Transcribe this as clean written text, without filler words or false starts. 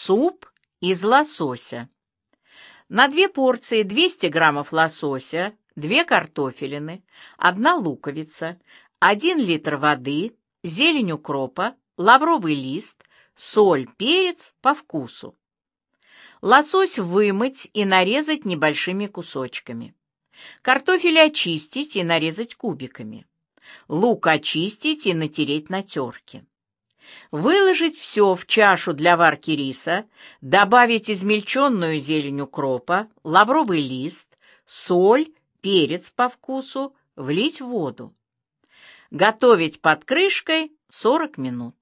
Суп из лосося. На 2 порции 200 граммов лосося, 2 картофелины, 1 луковица, 1 литр воды, зелень укропа, лавровый лист, соль, перец по вкусу. Лосось вымыть и нарезать небольшими кусочками. Картофель очистить и нарезать кубиками. Лук очистить и натереть на терке. Выложить все в чашу для варки риса, добавить измельченную зелень укропа, лавровый лист, соль, перец по вкусу, влить воду. Готовить под крышкой 40 минут.